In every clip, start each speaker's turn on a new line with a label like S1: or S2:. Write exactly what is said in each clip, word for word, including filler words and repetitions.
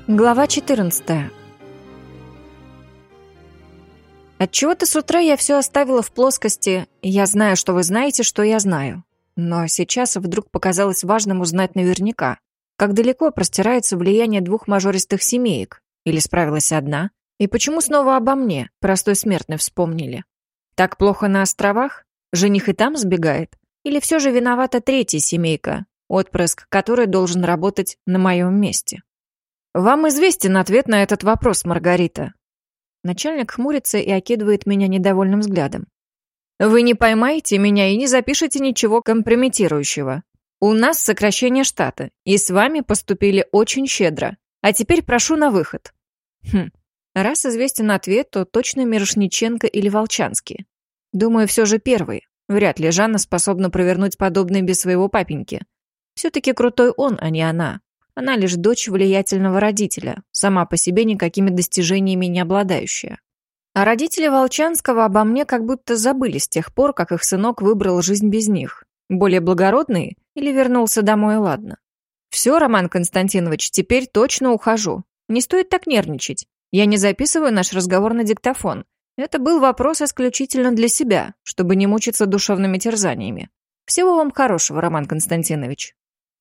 S1: Глава четырнадцатая. Отчего-то с утра я все оставила в плоскости «я знаю, что вы знаете, что я знаю». Но сейчас вдруг показалось важным узнать наверняка, как далеко простирается влияние двух мажористых семеек, или справилась одна, и почему снова обо мне, простой смертной, вспомнили. Так плохо на островах? Жених и там сбегает? Или все же виновата третья семейка, отпрыск которой должен работать на моем месте? «Вам известен ответ на этот вопрос, Маргарита». Начальник хмурится и окидывает меня недовольным взглядом. «Вы не поймаете меня и не запишете ничего компрометирующего. У нас сокращение штата, и с вами поступили очень щедро. А теперь прошу на выход». Хм, раз известен ответ, то точно Мирошниченко или Волчанский. Думаю, все же первый. Вряд ли Жанна способна провернуть подобное без своего папеньки. Все-таки крутой он, а не она. Она лишь дочь влиятельного родителя, сама по себе никакими достижениями не обладающая. А родители Волчанского обо мне как будто забыли с тех пор, как их сынок выбрал жизнь без них. Более благородный или вернулся домой, ладно. Все, Роман Константинович, теперь точно ухожу. Не стоит так нервничать. Я не записываю наш разговор на диктофон. Это был вопрос исключительно для себя, чтобы не мучиться душевными терзаниями. Всего вам хорошего, Роман Константинович.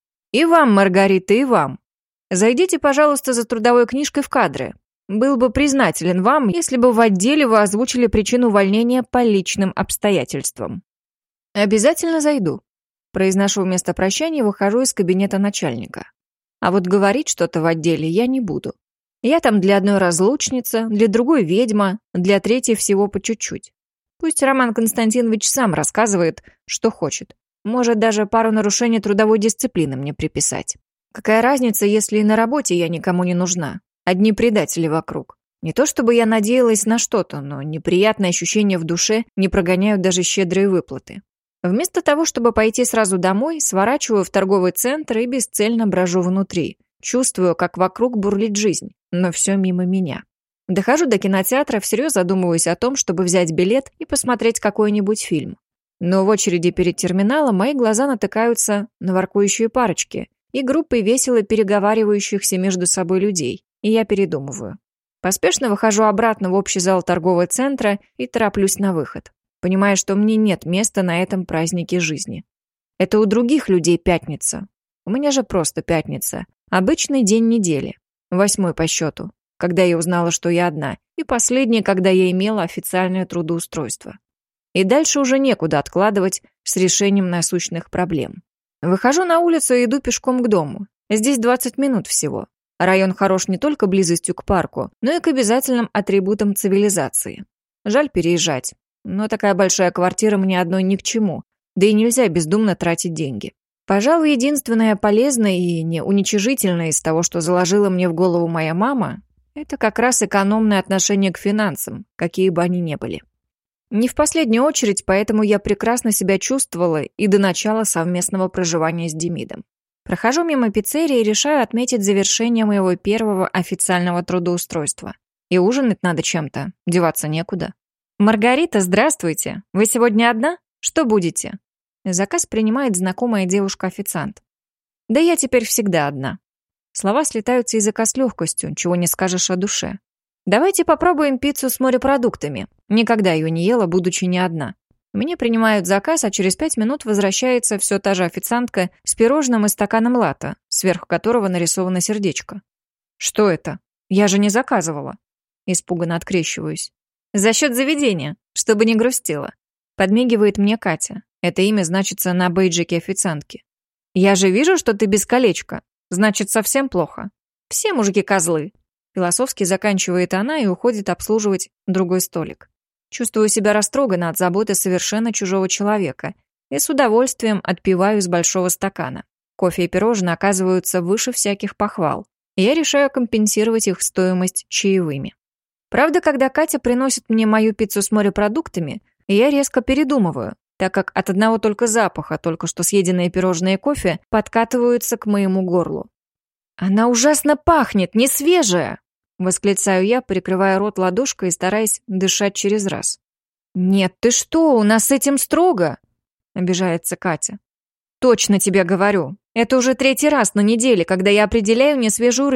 S1: И вам, Маргарита, и вам. Зайдите, пожалуйста, за трудовой книжкой в кадры. Был бы признателен вам, если бы в отделе вы озвучили причину увольнения по личным обстоятельствам. Обязательно зайду. Произношу вместо прощания и выхожу из кабинета начальника. А вот говорить что-то в отделе я не буду. Я там для одной разлучница, для другой ведьма, для третьей всего по чуть-чуть. Пусть Роман Константинович сам рассказывает, что хочет. Может, даже пару нарушений трудовой дисциплины мне приписать. Какая разница, если и на работе я никому не нужна? Одни предатели вокруг. Не то чтобы я надеялась на что-то, но неприятные ощущения в душе не прогоняют даже щедрые выплаты. Вместо того, чтобы пойти сразу домой, сворачиваю в торговый центр и бесцельно брожу внутри. Чувствую, как вокруг бурлит жизнь, но все мимо меня. Дохожу до кинотеатра, всерьез задумываюсь о том, чтобы взять билет и посмотреть какой-нибудь фильм. Но в очереди перед терминалом мои глаза натыкаются на воркующие парочки и группы весело переговаривающихся между собой людей, и я передумываю. Поспешно выхожу обратно в общий зал торгового центра и тороплюсь на выход, понимая, что мне нет места на этом празднике жизни. Это у других людей пятница. У меня же просто пятница. Обычный день недели. Восьмой по счету, когда я узнала, что я одна, и последний, когда я имела официальное трудоустройство. И дальше уже некуда откладывать с решением насущных проблем. Выхожу на улицу и иду пешком к дому. Здесь двадцать минут всего. Район хорош не только близостью к парку, но и к обязательным атрибутам цивилизации. Жаль переезжать, но такая большая квартира мне одной ни к чему, да и нельзя бездумно тратить деньги. Пожалуй, единственное полезное и не уничижительное из того, что заложила мне в голову моя мама, это как раз экономное отношение к финансам, какие бы они ни были. Не в последнюю очередь, поэтому я прекрасно себя чувствовала и до начала совместного проживания с Демидом. Прохожу мимо пиццерии и решаю отметить завершение моего первого официального трудоустройства. И ужинать надо чем-то, деваться некуда. «Маргарита, здравствуйте! Вы сегодня одна? Что будете?» Заказ принимает знакомая девушка-официант. «Да я теперь всегда одна». Слова слетают с языка с легкостью, чего не скажешь о душе. «Давайте попробуем пиццу с морепродуктами. Никогда ее не ела, будучи не одна». Мне принимают заказ, а через пять минут возвращается все та же официантка с пирожным и стаканом латте, сверху которого нарисовано сердечко. «Что это? Я же не заказывала». Испуганно открещиваюсь. «За счет заведения, чтобы не грустила». Подмигивает мне Катя. Это имя значится на бейджике официантки. «Я же вижу, что ты без колечка. Значит, совсем плохо. Все мужики козлы». Философски заканчивает она и уходит обслуживать другой столик. Чувствую себя растроганно от заботы совершенно чужого человека и с удовольствием отпиваю из большого стакана. Кофе и пирожные оказываются выше всяких похвал, и я решаю компенсировать их стоимость чаевыми. Правда, когда Катя приносит мне мою пиццу с морепродуктами, я резко передумываю, так как от одного только запаха только что съеденные пирожные и кофе подкатываются к моему горлу. «Она ужасно пахнет, не свежая!» — восклицаю я, прикрывая рот ладошкой и стараясь дышать через раз. «Нет, ты что, у нас с этим строго!» — обижается Катя. «Точно тебе говорю, это уже третий раз на неделе, когда я определяю несвежую рыбу,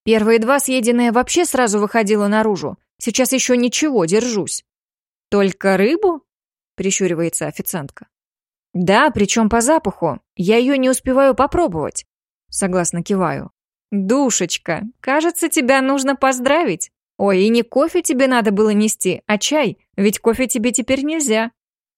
S1: Первые два съеденные вообще сразу выходило наружу. Сейчас еще ничего, держусь. Только рыбу? Прищуривается официантка. Да, причем по запаху. Я ее не успеваю попробовать. Согласно киваю. Душечка, кажется, тебя нужно поздравить. Ой, и не кофе тебе надо было нести, а чай, ведь кофе тебе теперь нельзя.